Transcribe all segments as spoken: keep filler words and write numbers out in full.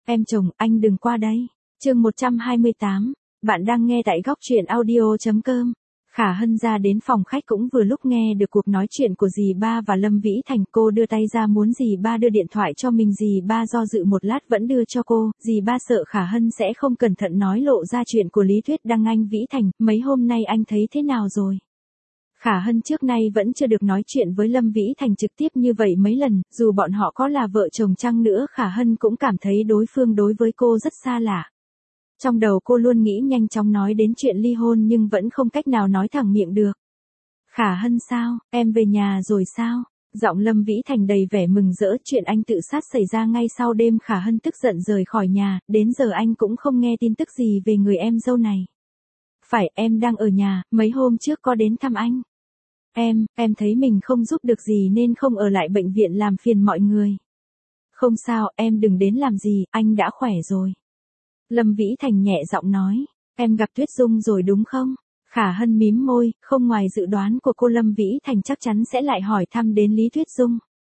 Em chồng, anh đừng qua đây. Chương một trăm hai mươi tám. Bạn đang nghe tại góc truyện audio chấm com. Khả Hân ra đến phòng khách cũng vừa lúc nghe được cuộc nói chuyện của dì ba và Lâm Vĩ Thành. Cô đưa tay ra muốn dì ba đưa điện thoại cho mình, dì ba do dự một lát vẫn đưa cho cô. Dì ba sợ Khả Hân sẽ không cẩn thận nói lộ ra chuyện của Lý Thuyết Đăng. Anh Vĩ Thành, mấy hôm nay anh thấy thế nào rồi? Khả Hân trước nay vẫn chưa được nói chuyện với Lâm Vĩ Thành trực tiếp như vậy mấy lần, dù bọn họ có là vợ chồng chăng nữa Khả Hân cũng cảm thấy đối phương đối với cô rất xa lạ. Trong đầu cô luôn nghĩ nhanh chóng nói đến chuyện ly hôn nhưng vẫn không cách nào nói thẳng miệng được. Khả Hân sao, em về nhà rồi sao? Giọng Lâm Vĩ Thành đầy vẻ mừng rỡ. Chuyện anh tự sát xảy ra ngay sau đêm Khả Hân tức giận rời khỏi nhà, đến giờ anh cũng không nghe tin tức gì về người em dâu này. Phải, em đang ở nhà, mấy hôm trước có đến thăm anh. Em, em thấy mình không giúp được gì nên không ở lại bệnh viện làm phiền mọi người. Không sao, em đừng đến làm gì, anh đã khỏe rồi. Lâm Vĩ Thành nhẹ giọng nói, em gặp Tuyết Dung rồi đúng không? Khả Hân mím môi, không ngoài dự đoán của cô Lâm Vĩ Thành chắc chắn sẽ lại hỏi thăm đến Lý Tuyết Dung.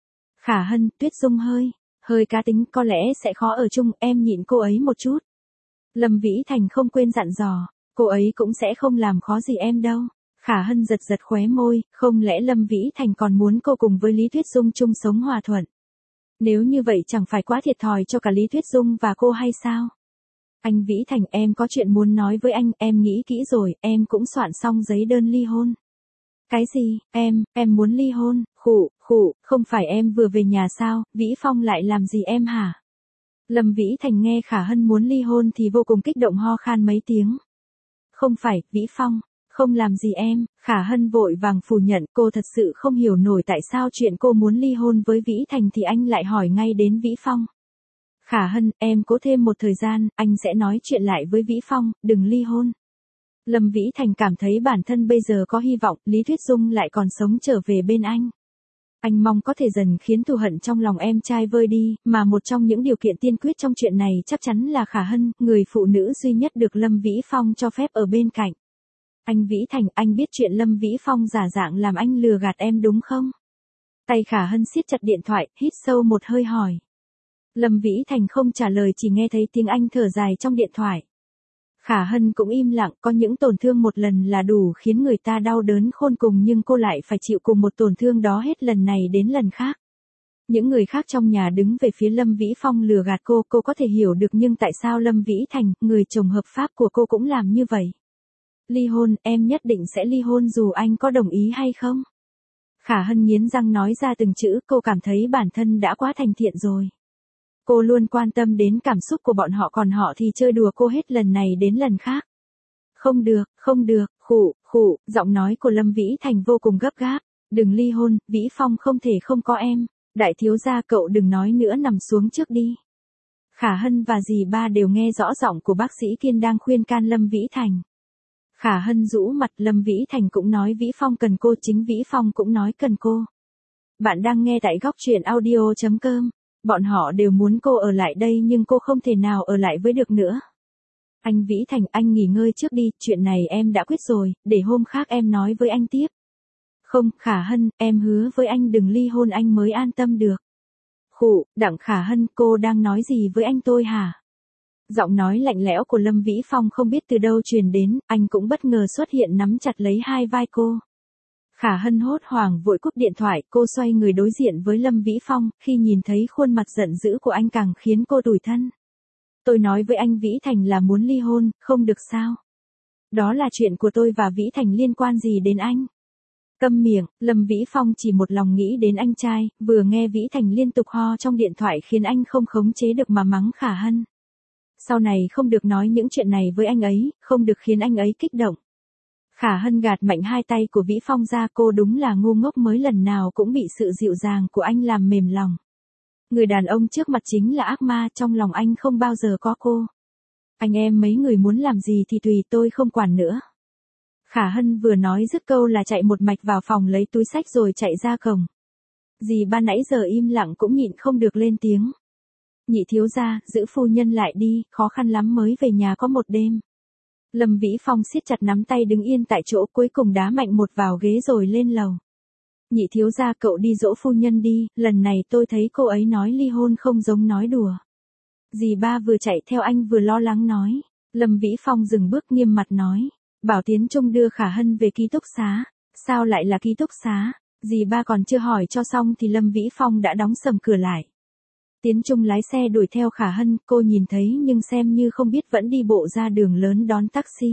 Khả Hân, Tuyết Dung hơi, hơi cá tính, có lẽ sẽ khó ở chung, em nhịn cô ấy một chút. Lâm Vĩ Thành không quên dặn dò, cô ấy cũng sẽ không làm khó gì em đâu. Khả Hân giật giật khóe môi, không lẽ Lâm Vĩ Thành còn muốn cô cùng với Lý Tuyết Dung chung sống hòa thuận? Nếu như vậy chẳng phải quá thiệt thòi cho cả Lý Tuyết Dung và cô hay sao? Anh Vĩ Thành, em có chuyện muốn nói với anh, em nghĩ kỹ rồi, em cũng soạn xong giấy đơn ly hôn. Cái gì, em, em muốn ly hôn, khụ, khụ, không phải em vừa về nhà sao, Vĩ Phong lại làm gì em hả? Lâm Vĩ Thành nghe Khả Hân muốn ly hôn thì vô cùng kích động ho khan mấy tiếng. Không phải, Vĩ Phong. Không làm gì em. Khả Hân vội vàng phủ nhận, cô thật sự không hiểu nổi tại sao chuyện cô muốn ly hôn với Vĩ Thành thì anh lại hỏi ngay đến Vĩ Phong. Khả Hân, em cố thêm một thời gian, anh sẽ nói chuyện lại với Vĩ Phong, đừng ly hôn. Lâm Vĩ Thành cảm thấy bản thân bây giờ có hy vọng, Lý Thuyết Dung lại còn sống trở về bên anh. Anh mong có thể dần khiến thù hận trong lòng em trai vơi đi, mà một trong những điều kiện tiên quyết trong chuyện này chắc chắn là Khả Hân, người phụ nữ duy nhất được Lâm Vĩ Phong cho phép ở bên cạnh. Anh Vĩ Thành, anh biết chuyện Lâm Vĩ Phong giả dạng làm anh lừa gạt em đúng không? Tay Khả Hân siết chặt điện thoại, hít sâu một hơi hỏi. Lâm Vĩ Thành không trả lời, chỉ nghe thấy tiếng anh thở dài trong điện thoại. Khả Hân cũng im lặng, có những tổn thương một lần là đủ khiến người ta đau đớn khôn cùng nhưng cô lại phải chịu cùng một tổn thương đó hết lần này đến lần khác. Những người khác trong nhà đứng về phía Lâm Vĩ Phong lừa gạt cô, cô có thể hiểu được nhưng tại sao Lâm Vĩ Thành, người chồng hợp pháp của cô cũng làm như vậy? Ly hôn, em nhất định sẽ ly hôn dù anh có đồng ý hay không? Khả Hân nghiến răng nói ra từng chữ, cô cảm thấy bản thân đã quá thành thiện rồi. Cô luôn quan tâm đến cảm xúc của bọn họ còn họ thì chơi đùa cô hết lần này đến lần khác. Không được, không được, khụ, khụ, giọng nói của Lâm Vĩ Thành vô cùng gấp gáp. Đừng ly hôn, Vĩ Phong không thể không có em. Đại thiếu gia cậu đừng nói nữa, nằm xuống trước đi. Khả Hân và dì ba đều nghe rõ giọng của bác sĩ Kiên đang khuyên can Lâm Vĩ Thành. Khả Hân rũ mặt, Lâm Vĩ Thành cũng nói Vĩ Phong cần cô, chính Vĩ Phong cũng nói cần cô. Bạn đang nghe tại góc truyện audio chấm com. Bọn họ đều muốn cô ở lại đây nhưng cô không thể nào ở lại với được nữa. Anh Vĩ Thành, anh nghỉ ngơi trước đi, chuyện này em đã quyết rồi, để hôm khác em nói với anh tiếp. Không, Khả Hân, em hứa với anh đừng ly hôn anh mới an tâm được. Khụ, Đặng Khả Hân, cô đang nói gì với anh tôi hả? Giọng nói lạnh lẽo của Lâm Vĩ Phong không biết từ đâu truyền đến, anh cũng bất ngờ xuất hiện nắm chặt lấy hai vai cô. Khả Hân hốt hoảng vội cúp điện thoại, cô xoay người đối diện với Lâm Vĩ Phong, khi nhìn thấy khuôn mặt giận dữ của anh càng khiến cô tủi thân. Tôi nói với anh Vĩ Thành là muốn ly hôn, không được sao? Đó là chuyện của tôi và Vĩ Thành, liên quan gì đến anh? Câm miệng, Lâm Vĩ Phong chỉ một lòng nghĩ đến anh trai, vừa nghe Vĩ Thành liên tục ho trong điện thoại khiến anh không khống chế được mà mắng Khả Hân. Sau này không được nói những chuyện này với anh ấy, không được khiến anh ấy kích động. Khả Hân gạt mạnh hai tay của Vĩ Phong ra, cô đúng là ngu ngốc mới lần nào cũng bị sự dịu dàng của anh làm mềm lòng. Người đàn ông trước mặt chính là ác ma, trong lòng anh không bao giờ có cô. Anh em mấy người muốn làm gì thì tùy, tôi không quản nữa. Khả Hân vừa nói dứt câu là chạy một mạch vào phòng lấy túi xách rồi chạy ra cổng. Dì ba nãy giờ im lặng cũng nhịn không được lên tiếng. Nhị thiếu gia, giữ phu nhân lại đi, khó khăn lắm mới về nhà có một đêm. Lâm Vĩ Phong siết chặt nắm tay đứng yên tại chỗ, cuối cùng đá mạnh một vào ghế rồi lên lầu. Nhị thiếu gia, cậu đi dỗ phu nhân đi, lần này tôi thấy cô ấy nói ly hôn không giống nói đùa. Dì ba vừa chạy theo anh vừa lo lắng nói. Lâm Vĩ Phong dừng bước nghiêm mặt nói. Bảo Tiến Trung đưa Khả Hân về ký túc xá. Sao lại là ký túc xá? Dì ba còn chưa hỏi cho xong thì Lâm Vĩ Phong đã đóng sầm cửa lại. Tiến Trung lái xe đuổi theo Khả Hân, cô nhìn thấy nhưng xem như không biết vẫn đi bộ ra đường lớn đón taxi.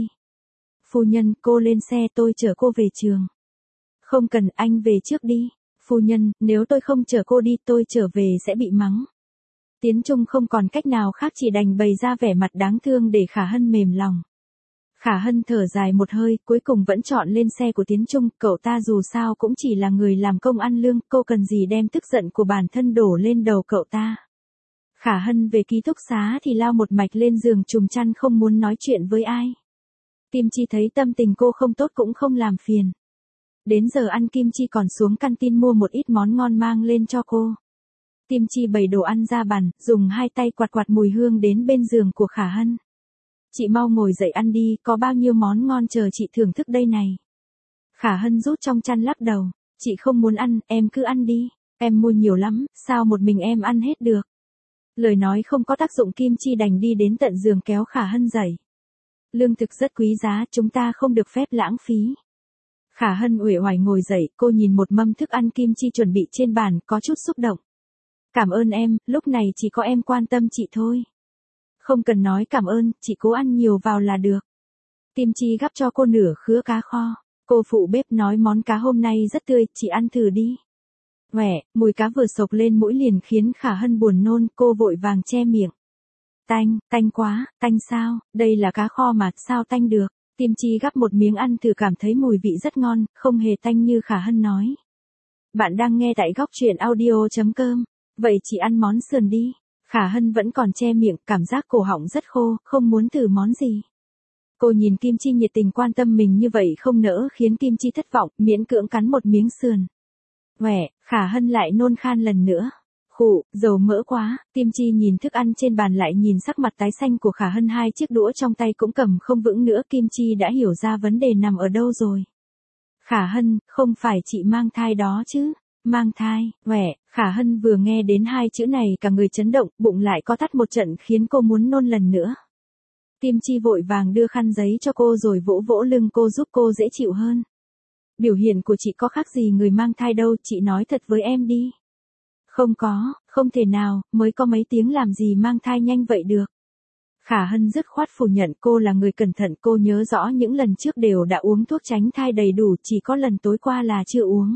Phu nhân, cô lên xe tôi chở cô về trường. Không cần, anh về trước đi. Phu nhân, nếu tôi không chở cô đi tôi trở về sẽ bị mắng. Tiến Trung không còn cách nào khác chỉ đành bày ra vẻ mặt đáng thương để Khả Hân mềm lòng. Khả Hân thở dài một hơi, cuối cùng vẫn chọn lên xe của Tiến Trung, cậu ta dù sao cũng chỉ là người làm công ăn lương, cô cần gì đem tức giận của bản thân đổ lên đầu cậu ta. Khả Hân về ký túc xá thì lao một mạch lên giường trùm chăn không muốn nói chuyện với ai. Kim Chi thấy tâm tình cô không tốt cũng không làm phiền. Đến giờ ăn Kim Chi còn xuống canteen mua một ít món ngon mang lên cho cô. Kim Chi bày đồ ăn ra bàn, dùng hai tay quạt quạt mùi hương đến bên giường của Khả Hân. Chị mau ngồi dậy ăn đi, có bao nhiêu món ngon chờ chị thưởng thức đây này. Khả Hân rút trong chăn lắc đầu, chị không muốn ăn, em cứ ăn đi, em mua nhiều lắm, sao một mình em ăn hết được. Lời nói không có tác dụng, Kim Chi đành đi đến tận giường kéo Khả Hân dậy. Lương thực rất quý giá, chúng ta không được phép lãng phí. Khả Hân uể oải ngồi dậy, cô nhìn một mâm thức ăn Kim Chi chuẩn bị trên bàn, có chút xúc động. Cảm ơn em, lúc này chỉ có em quan tâm chị thôi. Không cần nói cảm ơn, chị cố ăn nhiều vào là được. Kim Chi gắp cho cô nửa khứa cá kho. Cô phụ bếp nói món cá hôm nay rất tươi, chị ăn thử đi. Quẻ, mùi cá vừa sộc lên mũi liền khiến Khả Hân buồn nôn, cô vội vàng che miệng. Tanh, tanh quá, tanh sao, đây là cá kho mà, sao tanh được. Kim Chi gắp một miếng ăn thử cảm thấy mùi vị rất ngon, không hề tanh như Khả Hân nói. Bạn đang nghe tại góc truyện audio chấm com. Vậy chị ăn món sườn đi. Khả Hân vẫn còn che miệng, cảm giác cổ họng rất khô, không muốn thử món gì. Cô nhìn Kim Chi nhiệt tình quan tâm mình như vậy không nỡ khiến Kim Chi thất vọng, miễn cưỡng cắn một miếng sườn. Quẻ, Khả Hân lại nôn khan lần nữa. Khụ, dầu mỡ quá. Kim Chi nhìn thức ăn trên bàn lại nhìn sắc mặt tái xanh của Khả Hân, hai chiếc đũa trong tay cũng cầm không vững nữa. Kim Chi đã hiểu ra vấn đề nằm ở đâu rồi. Khả Hân, không phải chị mang thai đó chứ? Mang thai, quẻ, Khả Hân vừa nghe đến hai chữ này cả người chấn động, bụng lại co thắt một trận khiến cô muốn nôn lần nữa. Kim Chi vội vàng đưa khăn giấy cho cô rồi vỗ vỗ lưng cô giúp cô dễ chịu hơn. Biểu hiện của chị có khác gì người mang thai đâu, chị nói thật với em đi. Không có, không thể nào, mới có mấy tiếng làm gì mang thai nhanh vậy được. Khả Hân dứt khoát phủ nhận, cô là người cẩn thận, cô nhớ rõ những lần trước đều đã uống thuốc tránh thai đầy đủ, chỉ có lần tối qua là chưa uống.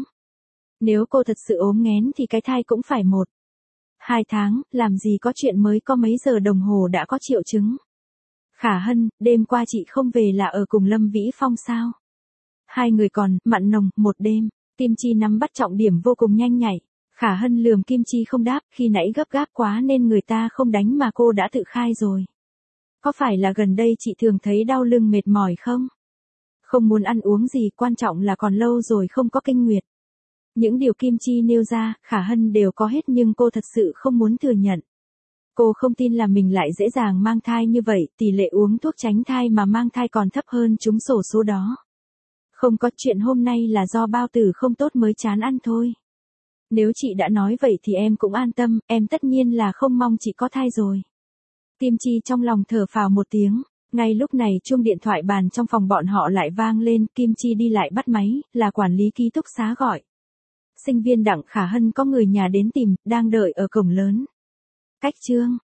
Nếu cô thật sự ốm nghén thì cái thai cũng phải một, hai tháng, làm gì có chuyện mới có mấy giờ đồng hồ đã có triệu chứng. Khả Hân, đêm qua chị không về là ở cùng Lâm Vĩ Phong sao? Hai người còn, mặn nồng, một đêm. Kim Chi nắm bắt trọng điểm vô cùng nhanh nhạy. Khả Hân lườm Kim Chi không đáp, khi nãy gấp gáp quá nên người ta không đánh mà cô đã tự khai rồi. Có phải là gần đây chị thường thấy đau lưng mệt mỏi không? Không muốn ăn uống gì, quan trọng là còn lâu rồi không có kinh nguyệt. Những điều Kim Chi nêu ra, Khả Hân đều có hết nhưng cô thật sự không muốn thừa nhận. Cô không tin là mình lại dễ dàng mang thai như vậy, tỷ lệ uống thuốc tránh thai mà mang thai còn thấp hơn trúng xổ số đó. Không có, chuyện hôm nay là do bao tử không tốt mới chán ăn thôi. Nếu chị đã nói vậy thì em cũng an tâm, em tất nhiên là không mong chị có thai rồi. Kim Chi trong lòng thở phào một tiếng, ngay lúc này chuông điện thoại bàn trong phòng bọn họ lại vang lên, Kim Chi đi lại bắt máy, là quản lý ký túc xá gọi. Sinh viên Đặng Khả Hân có người nhà đến tìm, đang đợi ở cổng lớn. Cách chương